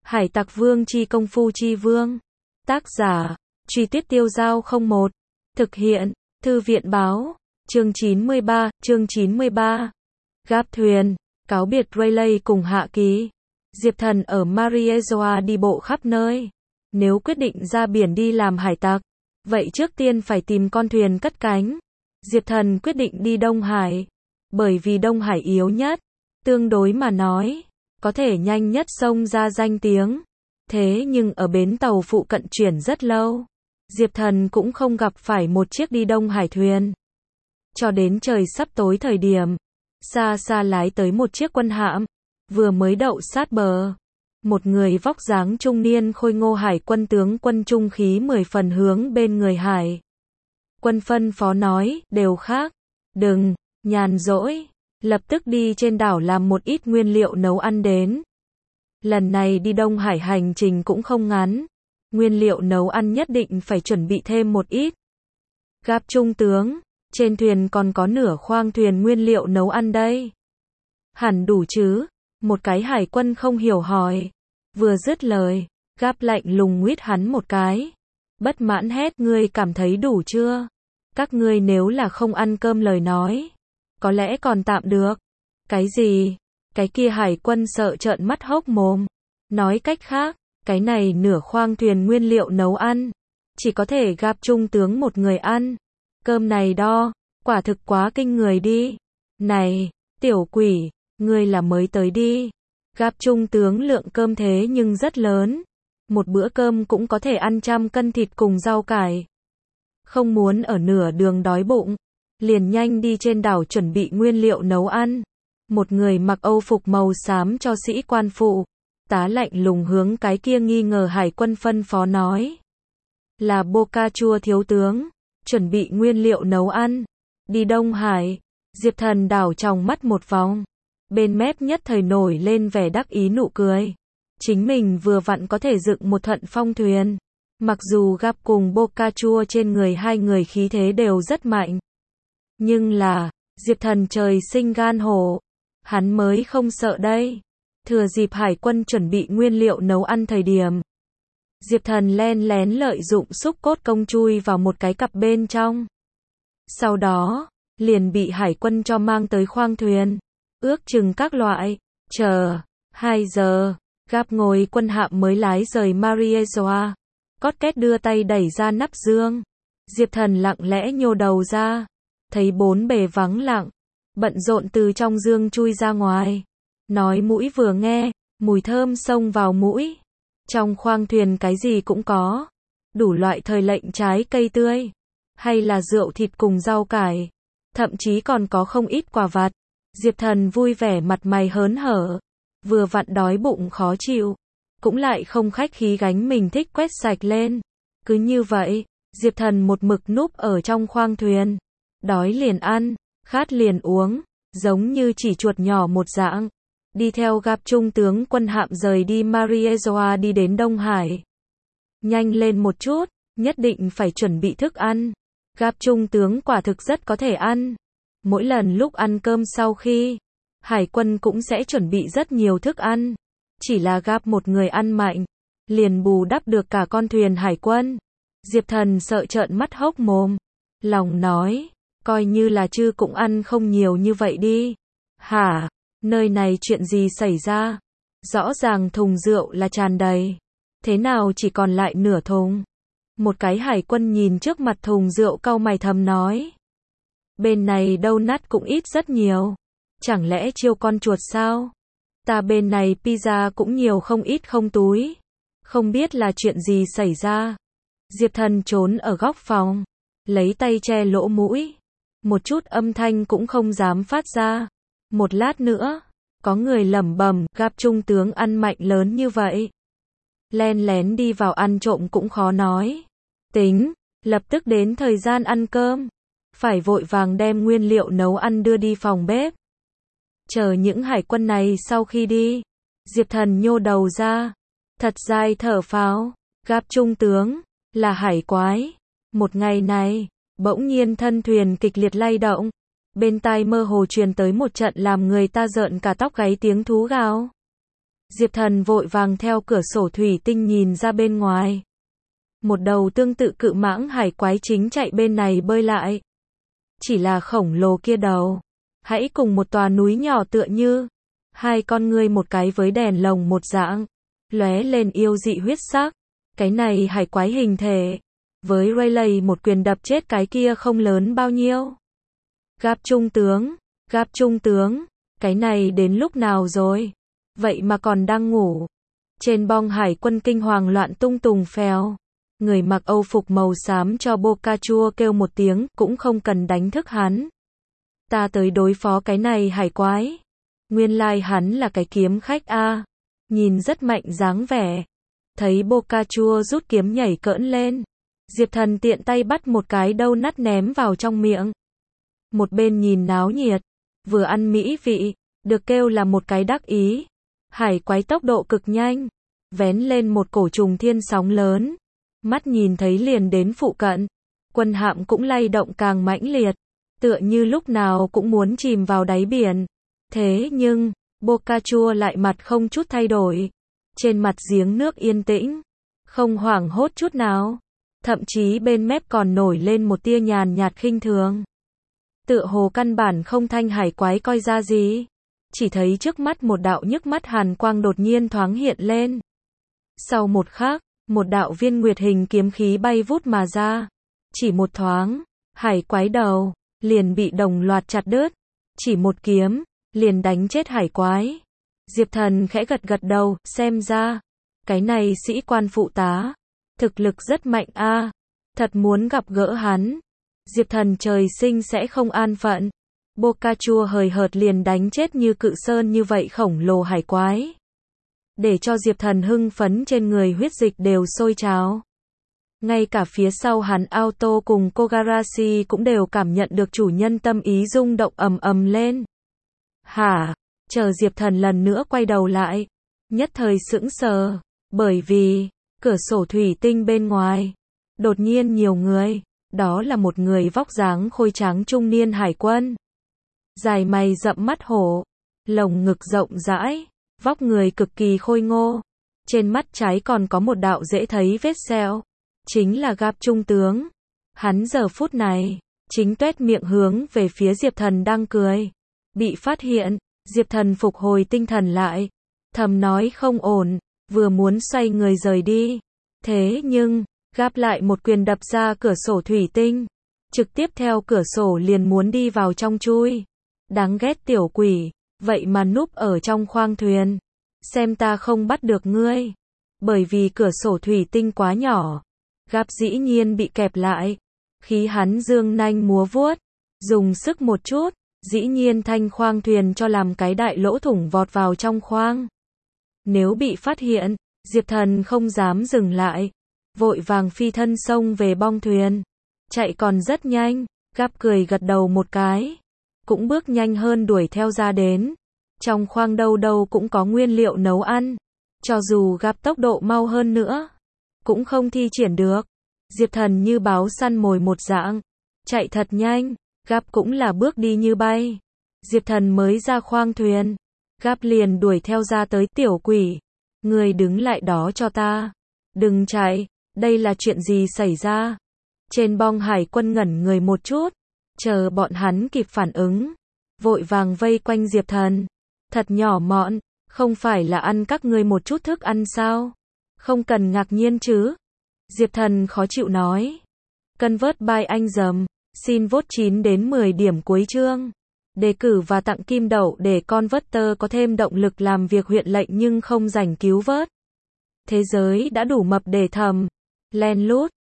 Hải Tặc Vương chi công phu chi vương. Tác giả, Truy Tuyết Tiêu Dao 01. Thực hiện, Thư viện báo. Chương 93. Gáp thuyền, cáo biệt Rayleigh cùng Hạ Kỳ. Diệp Thần ở Mariejoa đi bộ khắp nơi. Nếu quyết định ra biển đi làm hải tặc, vậy trước tiên phải tìm con thuyền cất cánh. Diệp Thần quyết định đi Đông Hải, bởi vì Đông Hải yếu nhất, tương đối mà nói, có thể nhanh nhất xông ra danh tiếng. Thế nhưng ở bến tàu phụ cận chuyển rất lâu, Diệp Thần cũng không gặp phải một chiếc đi Đông Hải thuyền. Cho đến trời sắp tối thời điểm, xa xa lái tới một chiếc quân hạm, vừa mới đậu sát bờ. Một người vóc dáng trung niên khôi ngô hải quân tướng quân trung khí 10 phần hướng bên người hải quân phân phó nói, đều khác, đừng nhàn rỗi, lập tức đi trên đảo làm một ít nguyên liệu nấu ăn đến. Lần này đi Đông Hải hành trình cũng không ngắn, nguyên liệu nấu ăn nhất định phải chuẩn bị thêm một ít. Gáp trung tướng, trên thuyền còn có nửa khoang thuyền nguyên liệu nấu ăn đây. Hẳn đủ chứ? Một cái hải quân không hiểu hỏi. Vừa dứt lời, Gáp lạnh lùng nguyết hắn một cái. Bất mãn hét, ngươi cảm thấy đủ chưa? Các ngươi nếu là không ăn cơm lời nói, có lẽ còn tạm được. Cái gì? Cái kia hải quân sợ trợn mắt hốc mồm. Nói cách khác, cái này nửa khoang thuyền nguyên liệu nấu ăn, chỉ có thể Gáp trung tướng một người ăn. Cơm này đo, quả thực quá kinh người đi. Này, tiểu quỷ, ngươi là mới tới đi. Gáp trung tướng lượng cơm thế nhưng rất lớn. Một bữa cơm cũng có thể ăn 100 cân thịt cùng rau cải. Không muốn ở nửa đường đói bụng, liền nhanh đi trên đảo chuẩn bị nguyên liệu nấu ăn. Một người mặc âu phục màu xám cho sĩ quan phụ, tá lạnh lùng hướng cái kia nghi ngờ hải quân phân phó nói. Là Boca Chua thiếu tướng, chuẩn bị nguyên liệu nấu ăn. Đi Đông Hải, Diệp Thần đảo tròng mắt một vòng. Bên mép nhất thời nổi lên vẻ đắc ý nụ cười. Chính mình vừa vặn có thể dựng một thuận phong thuyền. Mặc dù Gáp cùng Boca Chua trên người hai người khí thế đều rất mạnh. Nhưng là, Diệp Thần trời sinh gan hổ. Hắn mới không sợ đây. Thừa dịp hải quân chuẩn bị nguyên liệu nấu ăn thời điểm, Diệp Thần len lén lợi dụng xúc cốt công chui vào một cái cặp bên trong. Sau đó, liền bị hải quân cho mang tới khoang thuyền. Ước chừng các loại, chờ 2 giờ, Gáp ngồi quân hạm mới lái rời Mariejoa. Cót két đưa tay đẩy ra nắp dương. Diệp Thần lặng lẽ nhô đầu ra, thấy bốn bề vắng lặng, bận rộn từ trong dương chui ra ngoài. Nói mũi vừa nghe, mùi thơm xông vào mũi. Trong khoang thuyền cái gì cũng có, đủ loại thời lệnh trái cây tươi, hay là rượu thịt cùng rau cải, thậm chí còn có không ít quà vặt. Diệp Thần vui vẻ mặt mày hớn hở, vừa vặn đói bụng khó chịu, cũng lại không khách khí gánh mình thích quét sạch lên. Cứ như vậy, Diệp Thần một mực núp ở trong khoang thuyền, đói liền ăn, khát liền uống, giống như chỉ chuột nhỏ một dạng. Đi theo Gáp trung tướng quân hạm rời đi Mariejoa đi đến Đông Hải. Nhanh lên một chút, nhất định phải chuẩn bị thức ăn. Gáp trung tướng quả thực rất có thể ăn. Mỗi lần lúc ăn cơm sau khi, hải quân cũng sẽ chuẩn bị rất nhiều thức ăn. Chỉ là Gáp một người ăn mạnh, liền bù đắp được cả con thuyền hải quân. Diệp Thần sợ trợn mắt hốc mồm. Lòng nói, coi như là chư cũng ăn không nhiều như vậy đi. Hả? Nơi này chuyện gì xảy ra? Rõ ràng thùng rượu là tràn đầy. Thế nào chỉ còn lại nửa thùng? Một cái hải quân nhìn trước mặt thùng rượu cau mày thầm nói. Bên này đâu nát cũng ít rất nhiều. Chẳng lẽ chiêu con chuột sao? Ta bên này pizza cũng nhiều không ít không túi. Không biết là chuyện gì xảy ra. Diệp Thần trốn ở góc phòng, lấy tay che lỗ mũi. Một chút âm thanh cũng không dám phát ra. Một lát nữa, có người lẩm bẩm, Gáp trung tướng ăn mạnh lớn như vậy. Len lén đi vào ăn trộm cũng khó nói. Tính, lập tức đến thời gian ăn cơm. Phải vội vàng đem nguyên liệu nấu ăn đưa đi phòng bếp. Chờ những hải quân này sau khi đi, Diệp Thần nhô đầu ra, thật dài thở phào. Gáp trung tướng, là hải quái. Một ngày này, bỗng nhiên thân thuyền kịch liệt lay động. Bên tai mơ hồ truyền tới một trận làm người ta rợn cả tóc gáy tiếng thú gào. Diệp Thần vội vàng theo cửa sổ thủy tinh nhìn ra bên ngoài. Một đầu tương tự cự mãng hải quái chính chạy bên này bơi lại. Chỉ là khổng lồ kia đầu. Hãy cùng một tòa núi nhỏ tựa như. Hai con ngươi một cái với đèn lồng một dạng. Lóe lên yêu dị huyết sắc. Cái này hải quái hình thể. Với Rayleigh một quyền đập chết cái kia không lớn bao nhiêu. Gáp trung tướng, cái này đến lúc nào rồi? Vậy mà còn đang ngủ. Trên bong hải quân kinh hoàng loạn tung tùng phèo. Người mặc âu phục màu xám cho Boca chua kêu một tiếng, cũng không cần đánh thức hắn. Ta tới đối phó cái này hải quái. Nguyên lai hắn là cái kiếm khách a. Nhìn rất mạnh dáng vẻ. Thấy Boca chua rút kiếm nhảy cỡn lên. Diệp Thần tiện tay bắt một cái đâu nắt ném vào trong miệng. Một bên nhìn náo nhiệt, vừa ăn mỹ vị, được kêu là một cái đắc ý. Hải quái tốc độ cực nhanh, vén lên một cổ trùng thiên sóng lớn. Mắt nhìn thấy liền đến phụ cận, quân hạm cũng lay động càng mãnh liệt, tựa như lúc nào cũng muốn chìm vào đáy biển. Thế nhưng, Boca chua lại mặt không chút thay đổi. Trên mặt giếng nước yên tĩnh, không hoảng hốt chút nào. Thậm chí bên mép còn nổi lên một tia nhàn nhạt khinh thường. Tựa hồ căn bản không thanh hải quái coi ra gì. Chỉ thấy trước mắt một đạo nhức mắt hàn quang đột nhiên thoáng hiện lên. Sau một khắc, một đạo viên nguyệt hình kiếm khí bay vút mà ra. Chỉ một thoáng, hải quái đầu liền bị đồng loạt chặt đứt. Chỉ một kiếm, liền đánh chết hải quái. Diệp Thần khẽ gật gật đầu, xem ra, cái này sĩ quan phụ tá, thực lực rất mạnh a. Thật muốn gặp gỡ hắn. Diệp Thần trời sinh sẽ không an phận. Boca chua hời hợt liền đánh chết như cự sơn như vậy khổng lồ hải quái. Để cho Diệp Thần hưng phấn trên người huyết dịch đều sôi trào. Ngay cả phía sau hắn Auto cùng Kogarashi cũng đều cảm nhận được chủ nhân tâm ý rung động ầm ầm lên. Hả? Chờ Diệp Thần lần nữa quay đầu lại. Nhất thời sững sờ. Bởi vì, cửa sổ thủy tinh bên ngoài. Đột nhiên nhiều người. Đó là một người vóc dáng khôi tráng trung niên hải quân. Dài mày rậm mắt hổ. Lồng ngực rộng rãi. Vóc người cực kỳ khôi ngô. Trên mắt trái còn có một đạo dễ thấy vết sẹo. Chính là Gáp trung tướng. Hắn giờ phút này, chính tuét miệng hướng về phía Diệp Thần đang cười. Bị phát hiện, Diệp Thần phục hồi tinh thần lại. Thầm nói không ổn, vừa muốn xoay người rời đi. Thế nhưng, Gáp lại một quyền đập ra cửa sổ thủy tinh. Trực tiếp theo cửa sổ liền muốn đi vào trong chui. Đáng ghét tiểu quỷ, vậy mà núp ở trong khoang thuyền. Xem ta không bắt được ngươi. Bởi vì cửa sổ thủy tinh quá nhỏ. Gáp dĩ nhiên bị kẹp lại. Khí hắn dương nanh múa vuốt. Dùng sức một chút. Dĩ nhiên thanh khoang thuyền cho làm cái đại lỗ thủng vọt vào trong khoang. Nếu bị phát hiện, Diệp Thần không dám dừng lại. Vội vàng phi thân xông về bong thuyền. Chạy còn rất nhanh. Gáp cười gật đầu một cái. Cũng bước nhanh hơn đuổi theo ra đến. Trong khoang đâu đâu cũng có nguyên liệu nấu ăn. Cho dù Gáp tốc độ mau hơn nữa, cũng không thi triển được. Diệp Thần như báo săn mồi một dạng. Chạy thật nhanh. Gáp cũng là bước đi như bay. Diệp Thần mới ra khoang thuyền. Gáp liền đuổi theo ra tới tiểu quỷ. Người đứng lại đó cho ta. Đừng chạy. Đây là chuyện gì xảy ra? Trên bong hải quân ngẩn người một chút. Chờ bọn hắn kịp phản ứng. Vội vàng vây quanh Diệp Thần. Thật nhỏ mọn. Không phải là ăn các ngươi một chút thức ăn sao? Không cần ngạc nhiên chứ. Diệp Thần khó chịu nói. Convert by anh dầm. Xin vote 9 đến 10 điểm cuối chương. Đề cử và tặng kim đậu để Converter có thêm động lực làm việc huyện lệnh nhưng không rảnh cứu vớt. Thế giới đã đủ mập để thầm. Len lút.